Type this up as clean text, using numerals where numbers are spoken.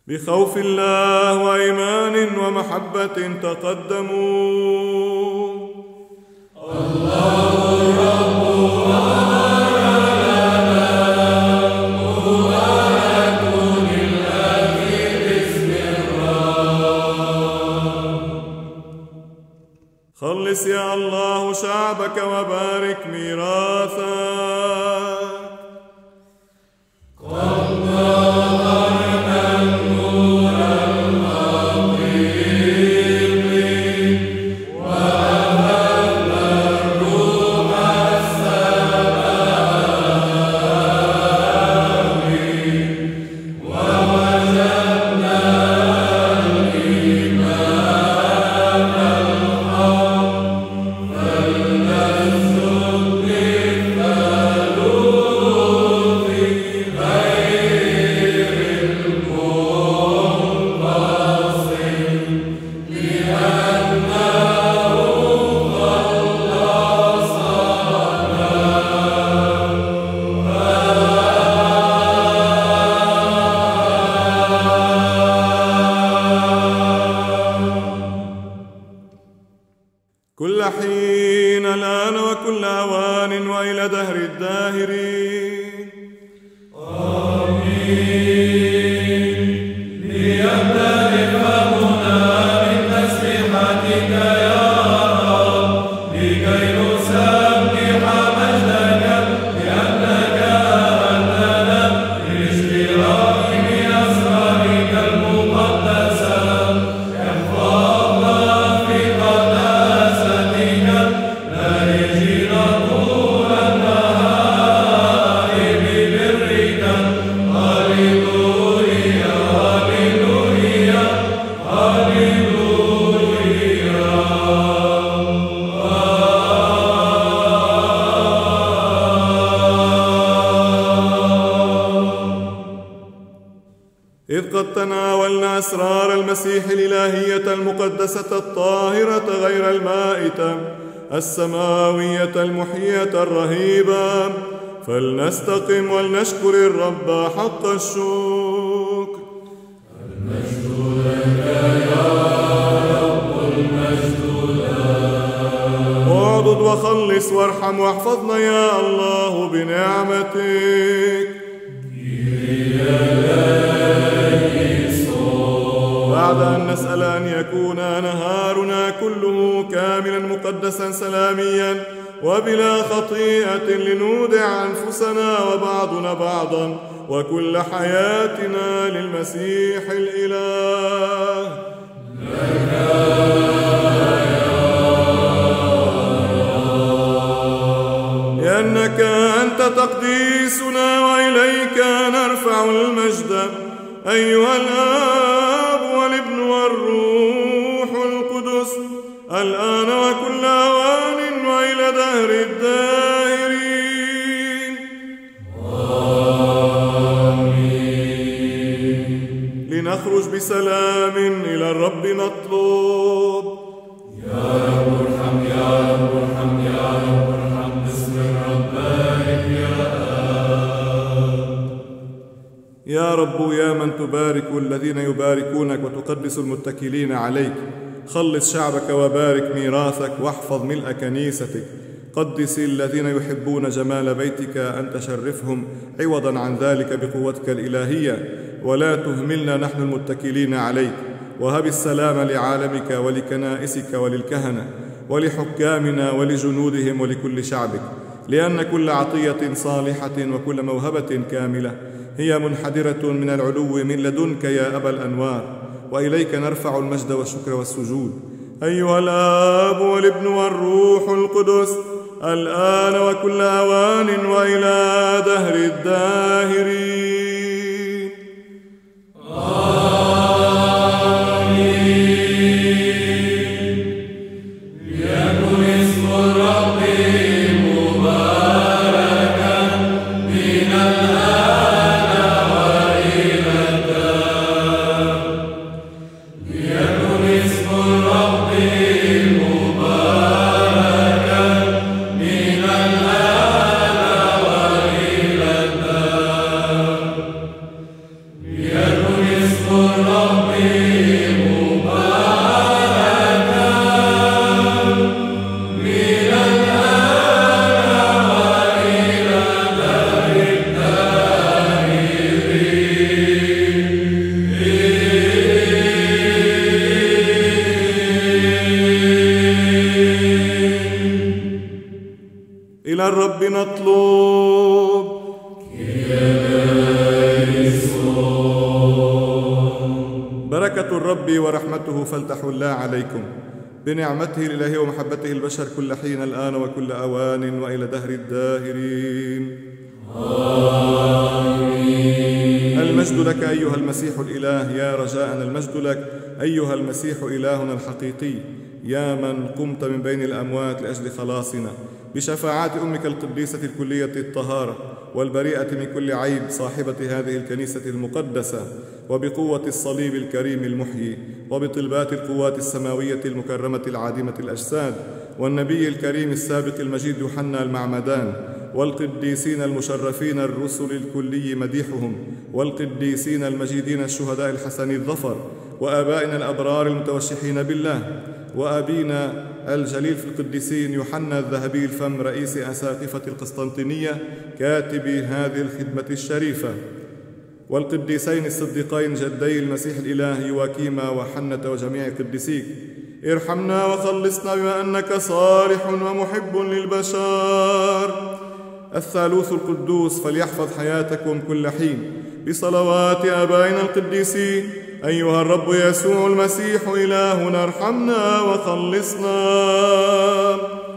بخوف الله وإيمان ومحبة تقدموا. الله رب خلص يا الله شعبك وبارك ميراثك. كل حين الآن وكل أوان وإلى دهر الداهرين. آمين. ليمتلئ فمنا من تسبيحتك يا رب، لكي نسبح مجدك لأنك أنتنا للاشتراك بأسرارك المقدسة. احفظنا في قداستك نارجين طول النهار ببرك. هللويا هللويا هللويا. إذ قد تناولنا أسرار المسيح الإلهية المقدسة الطاهرة غير المائتة السماوية المحية الرهيبة، فلنستقم ولنشكر الرب حق الشكر. المجد لك يا رب، المجد لك. اعضد وخلص وارحم واحفظنا يا الله بنعمتك. بعد أن نسأل أن يكون نهارنا كله كاملا مقدسا سلاميا وبلا خطيئة، لنودع أنفسنا وبعضنا بعضا وكل حياتنا للمسيح الإله. لأنك أنت تقديسنا وإليك نرفع المجد، أيها الآب والابن والروح القدس، الآن وكل أوان وإلى دهر الداهرين. آمين. لنخرج بسلام إلى الرب نطلب. يا رب ارحم يا رب ارحم يا رب ارحم، باسم الرب بارك يا آب. يا رب يا من تبارك الذين يباركونك وتقدس المتكلين عليك، خلص شعبك وبارك ميراثك واحفظ ملء كنيستك. قدس الذين يحبون جمال بيتك أن تشرفهم عوضا عن ذلك بقوتك الإلهية، ولا تهملنا نحن المتكلين عليك. وهب السلام لعالمك ولكنائسك وللكهنة ولحكامنا ولجنودهم ولكل شعبك، لأن كل عطية صالحة وكل موهبة كاملة هي منحدرة من العلو من لدنك يا أبا الأنوار، وإليك نرفع المجد والشكر والسجود، أيها الآب والابن والروح القدس، الآن وكل أوان وإلى دهر الداهرين. المطلوب. بركة الرب ورحمته فلتحل عليكم بنعمته الإلهية ومحبته البشر كل حين الآن وكل أوان وإلى دهر الداهرين. آمين. المجد لك أيها المسيح الإله، يا رجاءنا المجد لك أيها المسيح إلهنا الحقيقي، يا من قمت من بين الأموات لأجل خلاصنا بشفاعات أمك القديسة الكلية الطهارة والبريئة من كل عيب، صاحبة هذه الكنيسة المقدسة، وبقوة الصليب الكريم المحيي، وبطلبات القوات السماوية المكرمة العادمة الأجساد، والنبي الكريم السابق المجيد يوحنا المعمدان، والقديسين المشرفين الرسل الكلي مديحهم، والقديسين المجيدين الشهداء الحسن الظفر، وآبائنا الأبرار المتوشحين بالله، وأبينا الجليل في القديسين يوحنا الذهبي الفم رئيس أساقفة القسطنطينية كاتب هذه الخدمة الشريفة، والقديسين الصديقين جدي المسيح الإله يواكيما وحنة وجميع قديسيك. ارحمنا وخلصنا بما أنك صالح ومحب للبشر. الثالوث القدوس فليحفظ حياتكم كل حين بصلوات آبائنا القديسين. أيها الرب يسوع المسيح إلهنا ارحمنا وخلصنا.